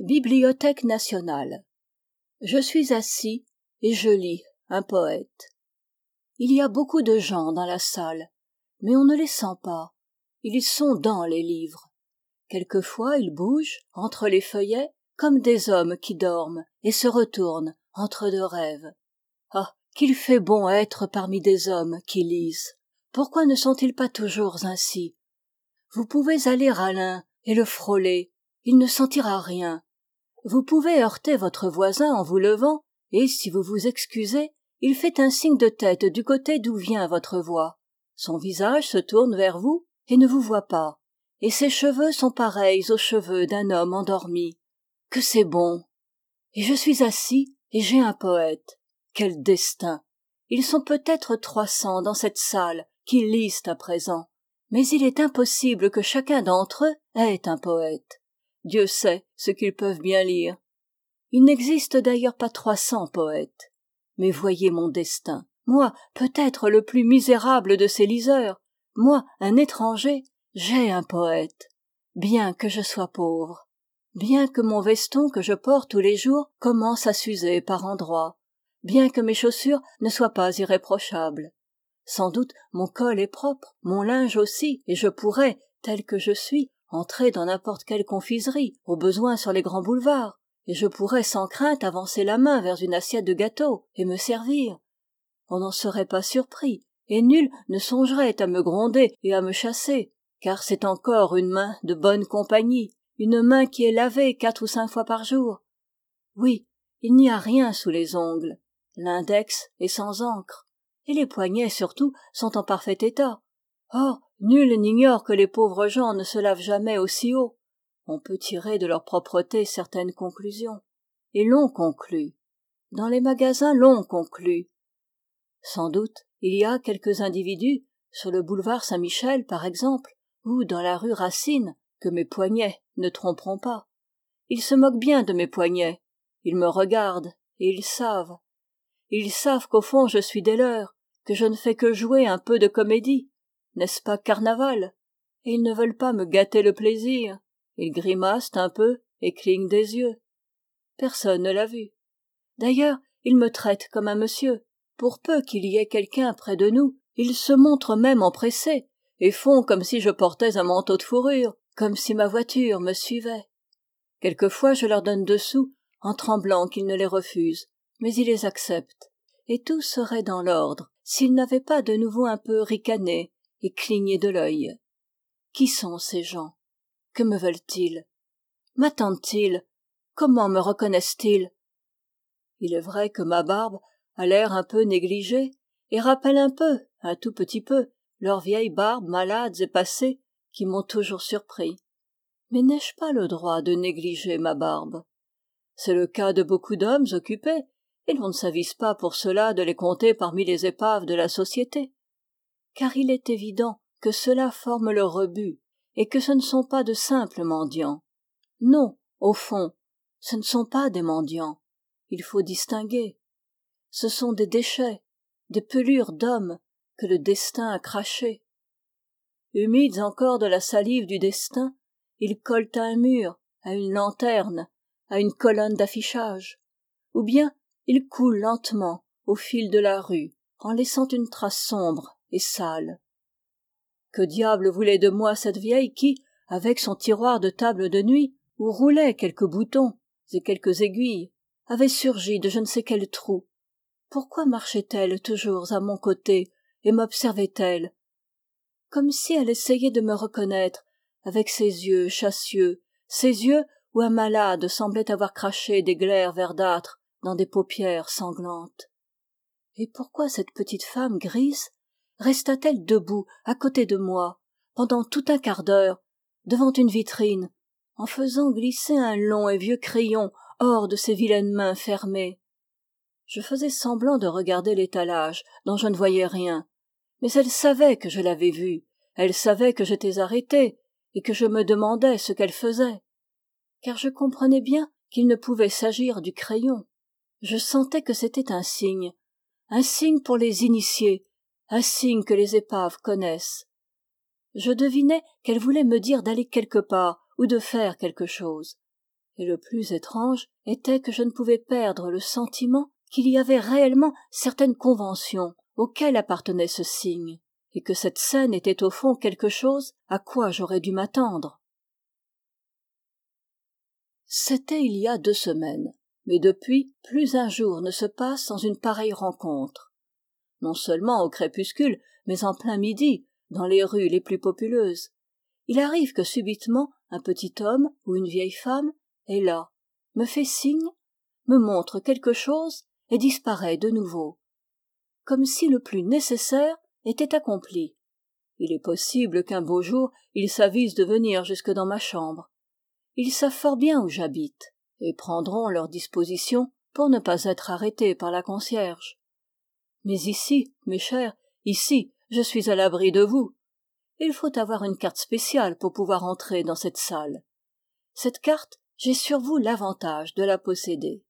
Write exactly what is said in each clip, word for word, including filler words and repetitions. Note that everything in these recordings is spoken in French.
Bibliothèque nationale. Je suis assis et je lis un poète. Il y a beaucoup de gens dans la salle, mais on ne les sent pas. Ils sont dans les livres. Quelquefois ils bougent entre les feuillets comme des hommes qui dorment et se retournent entre deux rêves. Ah, qu'il fait bon être parmi des hommes qui lisent. Pourquoi ne sont-ils pas toujours ainsi? Vous pouvez aller à l'un et le frôler, il ne sentira rien. Vous pouvez heurter votre voisin en vous levant, et si vous vous excusez, il fait un signe de tête du côté d'où vient votre voix. Son visage se tourne vers vous et ne vous voit pas, et ses cheveux sont pareils aux cheveux d'un homme endormi. Que c'est bon! Et je suis assis et j'ai un poète. Quel destin! Ils sont peut-être trois cents dans cette salle qui lisent à présent. Mais il est impossible que chacun d'entre eux ait un poète. Dieu sait ce qu'ils peuvent bien lire. Il n'existe d'ailleurs pas trois cents poètes. Mais voyez mon destin. Moi, peut-être le plus misérable de ces liseurs, moi, un étranger, j'ai un poète. Bien que je sois pauvre. Bien que mon veston que je porte tous les jours commence à s'user par endroits. Bien que mes chaussures ne soient pas irréprochables. Sans doute mon col est propre, mon linge aussi, et je pourrais, tel que je suis, entrer dans n'importe quelle confiserie, au besoin sur les grands boulevards, et je pourrais sans crainte avancer la main vers une assiette de gâteau et me servir. On n'en serait pas surpris, et nul ne songerait à me gronder et à me chasser, car c'est encore une main de bonne compagnie, une main qui est lavée quatre ou cinq fois par jour. Oui, il n'y a rien sous les ongles, l'index est sans encre, et les poignets surtout sont en parfait état. Or, nul n'ignore que les pauvres gens ne se lavent jamais aussi haut. On peut tirer de leur propreté certaines conclusions. Et l'on conclut. Dans les magasins, l'on conclut. Sans doute, il y a quelques individus, sur le boulevard Saint-Michel par exemple, ou dans la rue Racine, que mes poignets ne tromperont pas. Ils se moquent bien de mes poignets. Ils me regardent, et ils savent. Ils savent qu'au fond je suis des leurs, que je ne fais que jouer un peu de comédie. N'est-ce pas carnaval? Et ils ne veulent pas me gâter le plaisir. Ils grimacent un peu et clignent des yeux. Personne ne l'a vu. D'ailleurs, ils me traitent comme un monsieur. Pour peu qu'il y ait quelqu'un près de nous, ils se montrent même empressés et font comme si je portais un manteau de fourrure, comme si ma voiture me suivait. Quelquefois je leur donne deux sous en tremblant qu'ils ne les refusent, mais ils les acceptent. Et tout serait dans l'ordre s'ils n'avaient pas de nouveau un peu ricané et cligné de l'œil. Qui sont ces gens? Que me veulent-ils? M'attendent-ils? Comment me reconnaissent-ils? Il est vrai que ma barbe a l'air un peu négligée et rappelle un peu, un tout petit peu, leurs vieilles barbes malades et passées qui m'ont toujours surpris. Mais n'ai-je pas le droit de négliger ma barbe? C'est le cas de beaucoup d'hommes occupés, et l'on ne s'avise pas pour cela de les compter parmi les épaves de la société. Car il est évident que ceux-là forment le rebut, et que ce ne sont pas de simples mendiants. Non, au fond, ce ne sont pas des mendiants. Il faut distinguer. Ce sont des déchets, des pelures d'hommes que le destin a crachés. Humides encore de la salive du destin, ils collent à un mur, à une lanterne, à une colonne d'affichage. Ou bien ils coulent lentement au fil de la rue, en laissant une trace sombre et sale. Que diable voulait de moi cette vieille qui, avec son tiroir de table de nuit, où roulaient quelques boutons et quelques aiguilles, avait surgi de je ne sais quel trou? Pourquoi marchait-elle toujours à mon côté et m'observait-elle? Comme si elle essayait de me reconnaître avec ses yeux chassieux, ses yeux où un malade semblait avoir craché des glaires verdâtres dans des paupières sanglantes. Et pourquoi cette petite femme grise resta-t-elle debout à côté de moi pendant tout un quart d'heure devant une vitrine en faisant glisser un long et vieux crayon hors de ses vilaines mains fermées? Je faisais semblant de regarder l'étalage dont je ne voyais rien, mais elle savait que je l'avais vue, elle savait que j'étais arrêté et que je me demandais ce qu'elle faisait, car je comprenais bien qu'il ne pouvait s'agir du crayon. Je sentais que c'était un signe, un signe pour les initiés, un signe que les épaves connaissent. Je devinais qu'elle voulait me dire d'aller quelque part ou de faire quelque chose. Et le plus étrange était que je ne pouvais perdre le sentiment qu'il y avait réellement certaines conventions auxquelles appartenait ce signe, et que cette scène était au fond quelque chose à quoi j'aurais dû m'attendre. C'était il y a deux semaines, mais depuis, plus un jour ne se passe sans une pareille rencontre. Non seulement au crépuscule, mais en plein midi, dans les rues les plus populeuses. Il arrive que subitement, un petit homme ou une vieille femme est là, me fait signe, me montre quelque chose et disparaît de nouveau, comme si le plus nécessaire était accompli. Il est possible qu'un beau jour ils s'avisent de venir jusque dans ma chambre. Ils savent fort bien où j'habite et prendront leurs dispositions pour ne pas être arrêtés par la concierge. Mais ici, mes chers, ici, je suis à l'abri de vous. Il faut avoir une carte spéciale pour pouvoir entrer dans cette salle. Cette carte, j'ai sur vous l'avantage de la posséder.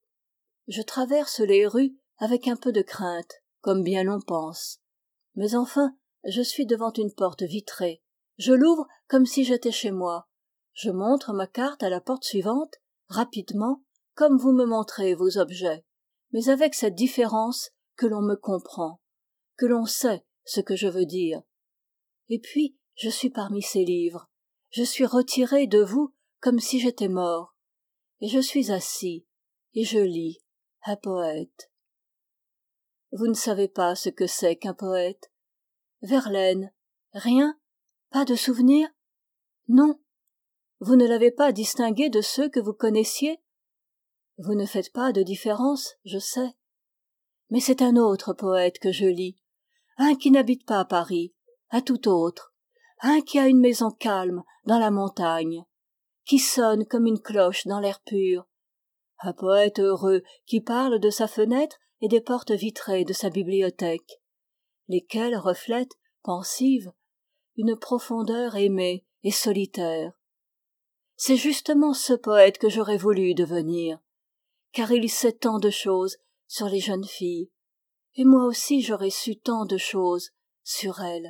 Je traverse les rues avec un peu de crainte, comme bien l'on pense. Mais enfin, je suis devant une porte vitrée. Je l'ouvre comme si j'étais chez moi. Je montre ma carte à la porte suivante, rapidement, comme vous me montrez vos objets, mais avec cette différence que l'on me comprend, que l'on sait ce que je veux dire. Et puis, je suis parmi ces livres. Je suis retiré de vous comme si j'étais mort. Et je suis assis, et je lis un poète. Vous ne savez pas ce que c'est qu'un poète. Verlaine, rien? Pas de souvenir? Non. Vous ne l'avez pas distingué de ceux que vous connaissiez? Vous ne faites pas de différence, je sais. Mais c'est un autre poète que je lis, un qui n'habite pas à Paris, un tout autre, un qui a une maison calme dans la montagne, qui sonne comme une cloche dans l'air pur, un poète heureux qui parle de sa fenêtre et des portes vitrées de sa bibliothèque, lesquelles reflètent, pensives, une profondeur aimée et solitaire. C'est justement ce poète que j'aurais voulu devenir, car il sait tant de choses sur les jeunes filles, et moi aussi j'aurais su tant de choses sur elles.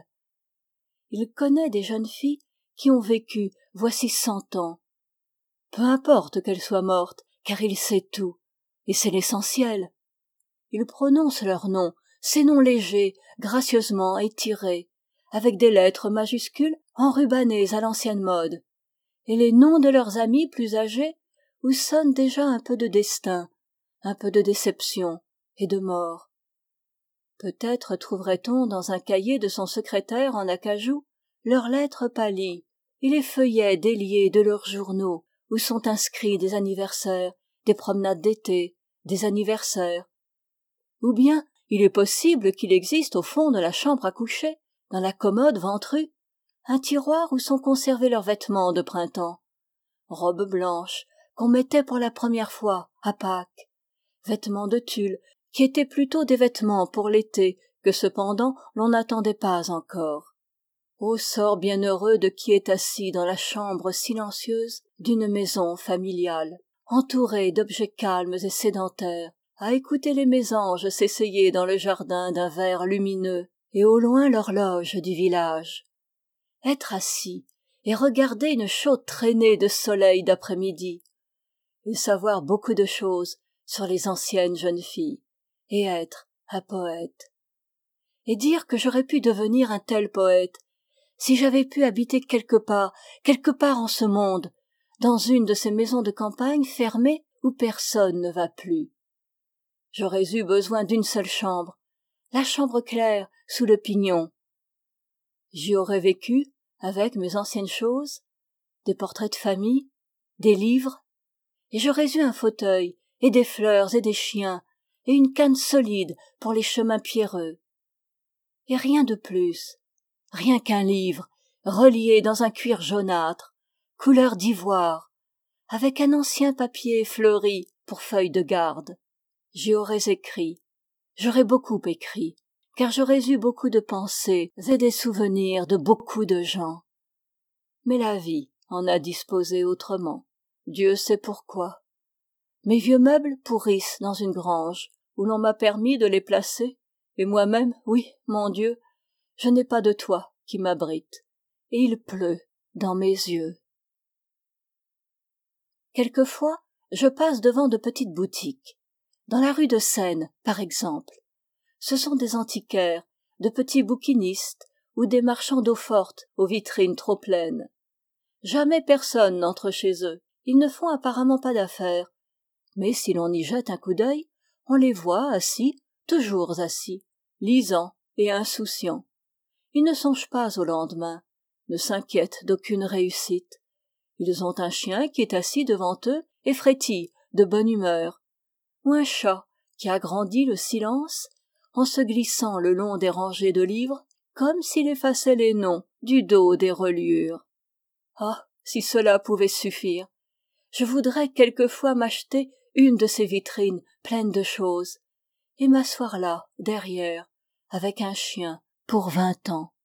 Il connaît des jeunes filles qui ont vécu voici cent ans. Peu importe qu'elles soient mortes, car il sait tout, et c'est l'essentiel. Il prononce leurs noms, ces noms légers, gracieusement étirés, avec des lettres majuscules enrubannées à l'ancienne mode, et les noms de leurs amis plus âgés, où sonne déjà un peu de destin, un peu de déception et de mort. Peut-être trouverait-on dans un cahier de son secrétaire en acajou leurs lettres pâlies et les feuillets déliés de leurs journaux où sont inscrits des anniversaires, des promenades d'été, des anniversaires. Ou bien il est possible qu'il existe au fond de la chambre à coucher, dans la commode ventrue, un tiroir où sont conservés leurs vêtements de printemps, robes blanches qu'on mettait pour la première fois à Pâques, vêtements de tulle qui étaient plutôt des vêtements pour l'été que cependant l'on n'attendait pas encore. Ô sort bienheureux de qui est assis dans la chambre silencieuse d'une maison familiale, entouré d'objets calmes et sédentaires, à écouter les mésanges s'essayer dans le jardin d'un verre lumineux, et au loin l'horloge du village. Être assis et regarder une chaude traînée de soleil d'après-midi, et savoir beaucoup de choses sur les anciennes jeunes filles, et être un poète. Et dire que j'aurais pu devenir un tel poète, si j'avais pu habiter quelque part, quelque part en ce monde, dans une de ces maisons de campagne fermées où personne ne va plus. J'aurais eu besoin d'une seule chambre, la chambre claire sous le pignon. J'y aurais vécu avec mes anciennes choses, des portraits de famille, des livres, et j'aurais eu un fauteuil et des fleurs et des chiens et une canne solide pour les chemins pierreux. Et rien de plus, rien qu'un livre relié dans un cuir jaunâtre, couleur d'ivoire, avec un ancien papier fleuri pour feuille de garde. J'y aurais écrit, j'aurais beaucoup écrit, car j'aurais eu beaucoup de pensées et des souvenirs de beaucoup de gens. Mais la vie en a disposé autrement. Dieu sait pourquoi. Mes vieux meubles pourrissent dans une grange, où l'on m'a permis de les placer, et moi-même, oui, mon Dieu, je n'ai pas de toit qui m'abrite, et il pleut dans mes yeux. quelquefois je passe devant de petites boutiques. Dans la rue de Seine, par exemple. Ce sont des antiquaires, de petits bouquinistes ou des marchands d'eau-forte aux vitrines trop pleines. Jamais personne n'entre chez eux. Ils ne font apparemment pas d'affaires. Mais si l'on y jette un coup d'œil, on les voit assis, toujours assis, lisant et insouciants. Ils ne songent pas au lendemain, ne s'inquiètent d'aucune réussite. Ils ont un chien qui est assis devant eux et frétille de bonne humeur, ou un chat qui agrandit le silence en se glissant le long des rangées de livres comme s'il effaçait les noms du dos des reliures. Ah, si cela pouvait suffire! Je voudrais quelquefois m'acheter une de ces vitrines pleines de choses et m'asseoir là, derrière, avec un chien pour vingt ans.